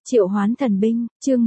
Triệu hoán thần binh, chương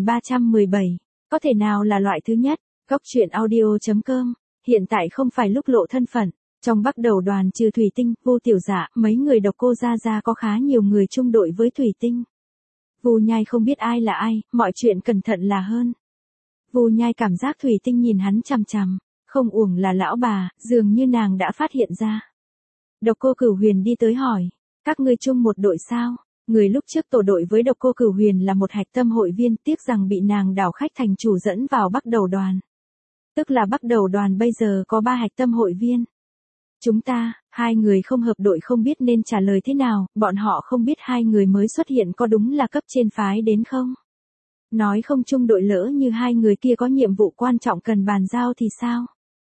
1317. Có thể nào là loại thứ nhất? Góc truyện audio.com. Hiện tại không phải lúc lộ thân phận. Trong Bắc Đầu đoàn trừ Thủy Tinh, Vô Tiểu Dạ, mấy người Độc Cô Gia có khá nhiều người chung đội với Thủy Tinh. Vu Nhai không biết ai là ai, mọi chuyện cẩn thận là hơn. Vu Nhai cảm giác Thủy Tinh nhìn hắn chằm chằm, không uổng là lão bà, dường như nàng đã phát hiện ra. Độc Cô Cửu Huyền đi tới hỏi, các ngươi chung một đội sao? Người lúc trước tổ đội với Độc Cô Cửu Huyền là một hạch tâm hội viên, tiếc rằng bị nàng đảo khách thành chủ dẫn vào Bắc Đầu đoàn. Tức là Bắc Đầu đoàn bây giờ có 3 hạch tâm hội viên. Chúng ta, 2 người không hợp đội không biết nên trả lời thế nào, bọn họ không biết 2 người mới xuất hiện có đúng là cấp trên phái đến không? Nói không chung đội lỡ như 2 người kia có nhiệm vụ quan trọng cần bàn giao thì sao?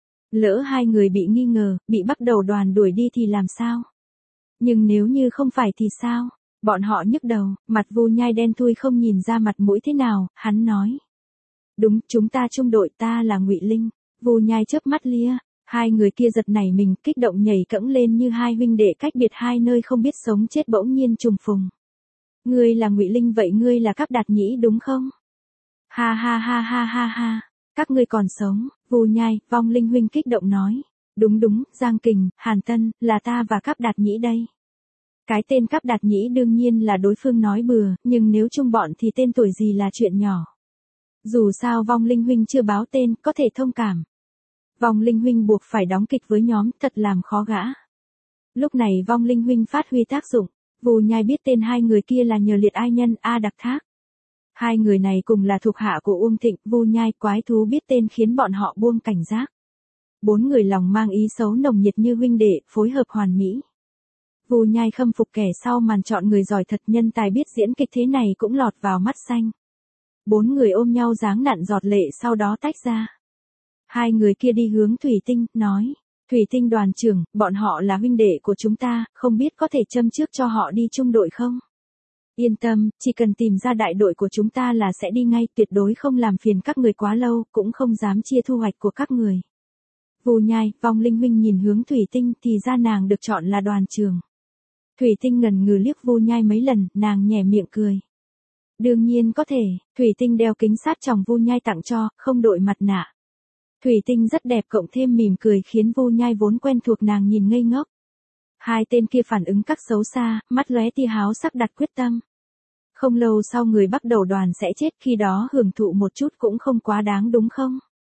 Lỡ 2 người bị nghi ngờ, bị Bắc Đầu đoàn đuổi đi thì làm sao? Nhưng nếu như không phải thì sao? Bọn họ nhức đầu, mặt Vu Nhai đen thui không nhìn ra mặt mũi thế nào, hắn nói. Đúng, chúng ta chung đội, ta là Ngụy Linh. Vu Nhai chớp mắt lia, 2 người kia giật nảy mình, kích động nhảy cẫng lên như 2 huynh đệ cách biệt 2 nơi không biết sống chết bỗng nhiên trùng phùng. Ngươi là Ngụy Linh vậy ngươi là Cáp Đạt Nhĩ đúng không? Ha ha ha ha ha ha, các ngươi còn sống, Vu Nhai, Vong Linh huynh kích động nói. Đúng đúng, Giang Kình, Hàn Tân, là ta và Cáp Đạt Nhĩ đây. Cái tên Cáp Đạt Nhĩ đương nhiên là đối phương nói bừa, nhưng nếu chung bọn thì tên tuổi gì là chuyện nhỏ. Dù sao Vong Linh huynh chưa báo tên, có thể thông cảm. Vong Linh huynh buộc phải đóng kịch với nhóm, thật làm khó gã. Lúc này Vong Linh huynh phát huy tác dụng, Vu Nhai biết tên 2 người kia là nhờ Liệt Ai Nhân, A Đặc Thác. 2 người này cùng là thuộc hạ của Uông Thịnh, Vu Nhai, quái thú biết tên khiến bọn họ buông cảnh giác. 4 người lòng mang ý xấu nồng nhiệt như huynh đệ, phối hợp hoàn mỹ. Vu Nhai khâm phục kẻ sau màn chọn người giỏi thật, nhân tài biết diễn kịch thế này cũng lọt vào mắt xanh. 4 người ôm nhau dáng nặn giọt lệ sau đó tách ra. 2 người kia đi hướng Thủy Tinh, nói. Thủy Tinh đoàn trưởng, bọn họ là huynh đệ của chúng ta, không biết có thể châm trước cho họ đi chung đội không? Yên tâm, chỉ cần tìm ra đại đội của chúng ta là sẽ đi ngay, tuyệt đối không làm phiền các người quá lâu, cũng không dám chia thu hoạch của các người. Vu Nhai, Vong Linh huynh nhìn hướng Thủy Tinh thì ra nàng được chọn là đoàn trưởng. Thủy Tinh ngần ngừ liếc Vu Nhai mấy lần, nàng nhè miệng cười. Đương nhiên có thể, Thủy Tinh đeo kính sát tròng Vu Nhai tặng cho, không đội mặt nạ. Thủy Tinh rất đẹp cộng thêm mỉm cười khiến Vu Nhai vốn quen thuộc nàng nhìn ngây ngốc. 2 tên kia phản ứng các xấu xa, mắt lóe tia háo sắc đặt quyết tâm. Không lâu sau người Bắc Đầu đoàn sẽ chết, khi đó hưởng thụ một chút cũng không quá đáng đúng không?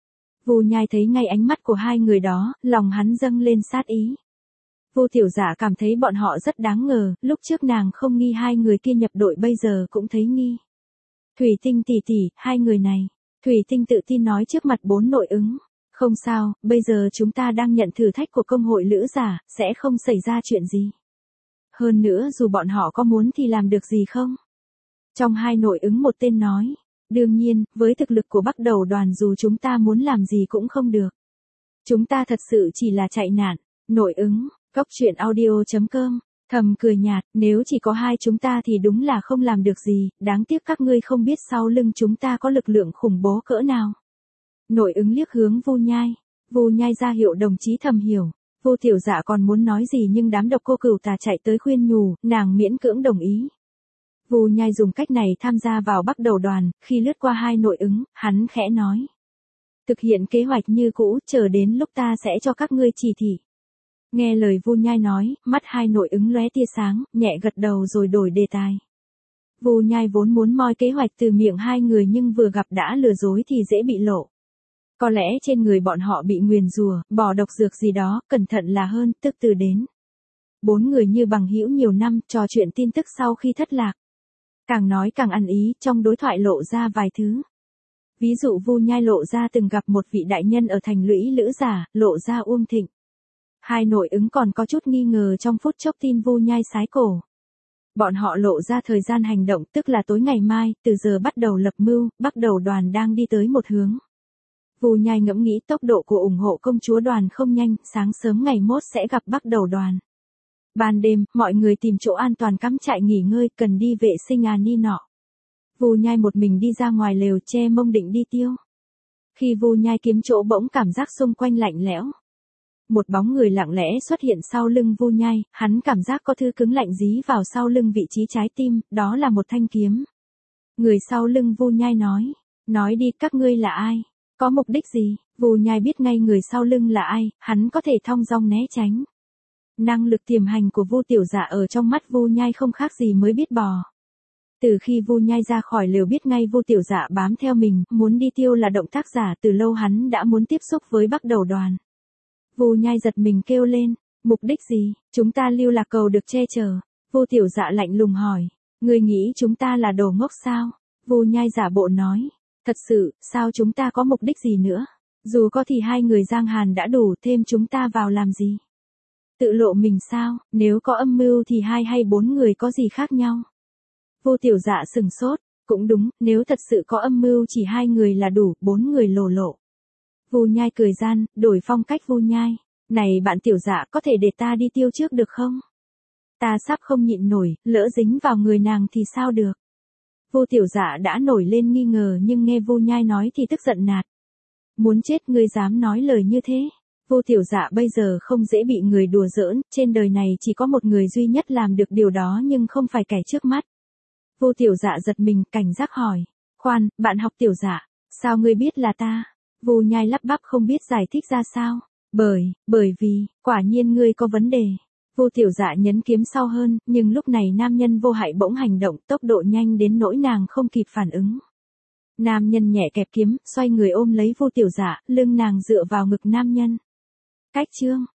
Vu Nhai thấy ngay ánh mắt của 2 người đó, lòng hắn dâng lên sát ý. Vô Tiểu Dạ cảm thấy bọn họ rất đáng ngờ, lúc trước nàng không nghi 2 người kia nhập đội bây giờ cũng thấy nghi. Thủy Tinh tỷ tỷ, 2 người này. Thủy Tinh tự tin nói trước mặt 4 nội ứng. Không sao, bây giờ chúng ta đang nhận thử thách của công hội lữ giả, sẽ không xảy ra chuyện gì. Hơn nữa dù bọn họ có muốn thì làm được gì không? Trong 2 nội ứng một tên nói. Đương nhiên, với thực lực của Bắc Đầu đoàn dù chúng ta muốn làm gì cũng không được. Chúng ta thật sự chỉ là chạy nạn. Nội ứng, góc truyện audio.com. Thầm cười nhạt, nếu chỉ có 2 chúng ta thì đúng là không làm được gì, đáng tiếc các ngươi không biết sau lưng chúng ta có lực lượng khủng bố cỡ nào. Nội ứng liếc hướng Vu Nhai. Vu Nhai ra hiệu đồng chí thầm hiểu. Vô Tiểu Dạ còn muốn nói gì nhưng đám Độc Cô Cửu Tà chạy tới khuyên nhủ, nàng miễn cưỡng đồng ý. Vu Nhai dùng cách này tham gia vào Bắc Đầu đoàn, khi lướt qua 2 nội ứng, hắn khẽ nói. Thực hiện kế hoạch như cũ, chờ đến lúc ta sẽ cho các ngươi chỉ thị. Nghe lời Vu Nhai nói, mắt 2 nội ứng lóe tia sáng, nhẹ gật đầu rồi đổi đề tài. Vu Nhai vốn muốn moi kế hoạch từ miệng 2 người nhưng vừa gặp đã lừa dối thì dễ bị lộ. Có lẽ trên người bọn họ bị nguyền rủa, bỏ độc dược gì đó, cẩn thận là hơn, tức từ đến. 4 người như bằng hữu nhiều năm, trò chuyện tin tức sau khi thất lạc. Càng nói càng ăn ý, trong đối thoại lộ ra vài thứ. Ví dụ Vu Nhai lộ ra từng gặp một vị đại nhân ở thành lũy lữ giả, lộ ra Uông Thịnh. 2 nội ứng còn có chút nghi ngờ trong phút chốc tin Vu Nhai sái cổ. Bọn họ lộ ra thời gian hành động tức là tối ngày mai, từ giờ bắt đầu lập mưu, Bắc Đầu đoàn đang đi tới một hướng. Vu Nhai ngẫm nghĩ tốc độ của ủng hộ công chúa đoàn không nhanh, sáng sớm ngày mốt sẽ gặp Bắc Đầu đoàn. Ban đêm, mọi người tìm chỗ an toàn cắm trại nghỉ ngơi, cần đi vệ sinh ni nọ. Vu Nhai một mình đi ra ngoài lều che mông định đi tiêu. Khi Vu Nhai kiếm chỗ bỗng cảm giác xung quanh lạnh lẽo. Một bóng người lặng lẽ xuất hiện sau lưng Vu Nhai, hắn cảm giác có thứ cứng lạnh dí vào sau lưng vị trí trái tim, đó là một thanh kiếm. Người sau lưng Vu Nhai nói đi, các ngươi là ai? Có mục đích gì? Vu Nhai biết ngay người sau lưng là ai, hắn có thể thong dong né tránh. Năng lực tiềm hành của Vu Tiểu Dạ ở trong mắt Vu Nhai không khác gì mới biết bò. Từ khi Vu Nhai ra khỏi lều biết ngay Vu Tiểu Dạ bám theo mình, muốn đi tiêu là động tác giả, từ lâu hắn đã muốn tiếp xúc với Bắc Đầu Đoàn. Vu Nhai giật mình kêu lên, mục đích gì? Chúng ta lưu lạc cầu được che chở. Vu Tiểu Dạ lạnh lùng hỏi, ngươi nghĩ chúng ta là đồ ngốc sao? Vu Nhai giả bộ nói, thật sự, sao chúng ta có mục đích gì nữa? Dù có thì hai người Giang Hàn đã đủ, thêm chúng ta vào làm gì? Tự lộ mình sao? Nếu có âm mưu thì 2 hay 4 người có gì khác nhau? Vu Tiểu Dạ sừng sốt, cũng đúng, nếu thật sự có âm mưu chỉ 2 người là đủ, 4 người lồ lộ. Vu Nhai cười gian, đổi phong cách Vu Nhai, này bạn Tiểu Dạ, có thể để ta đi tiêu trước được không? Ta sắp không nhịn nổi, lỡ dính vào người nàng thì sao được? Vu Tiểu Dạ đã nổi lên nghi ngờ nhưng nghe Vu Nhai nói thì tức giận nạt. Muốn chết ngươi dám nói lời như thế? Vu Tiểu Dạ bây giờ không dễ bị người đùa giỡn, trên đời này chỉ có một người duy nhất làm được điều đó nhưng không phải kẻ trước mắt. Vu Tiểu Dạ giật mình, cảnh giác hỏi, khoan, bạn học Tiểu Dạ, sao ngươi biết là ta? Vu Nhai lắp bắp không biết giải thích ra sao. Bởi vì, quả nhiên ngươi có vấn đề. Vu Tiểu Dạ nhấn kiếm sau hơn, nhưng lúc này nam nhân vô hại bỗng hành động, tốc độ nhanh đến nỗi nàng không kịp phản ứng. Nam nhân nhẹ kẹp kiếm, xoay người ôm lấy Vu Tiểu Dạ, lưng nàng dựa vào ngực nam nhân. Cách chương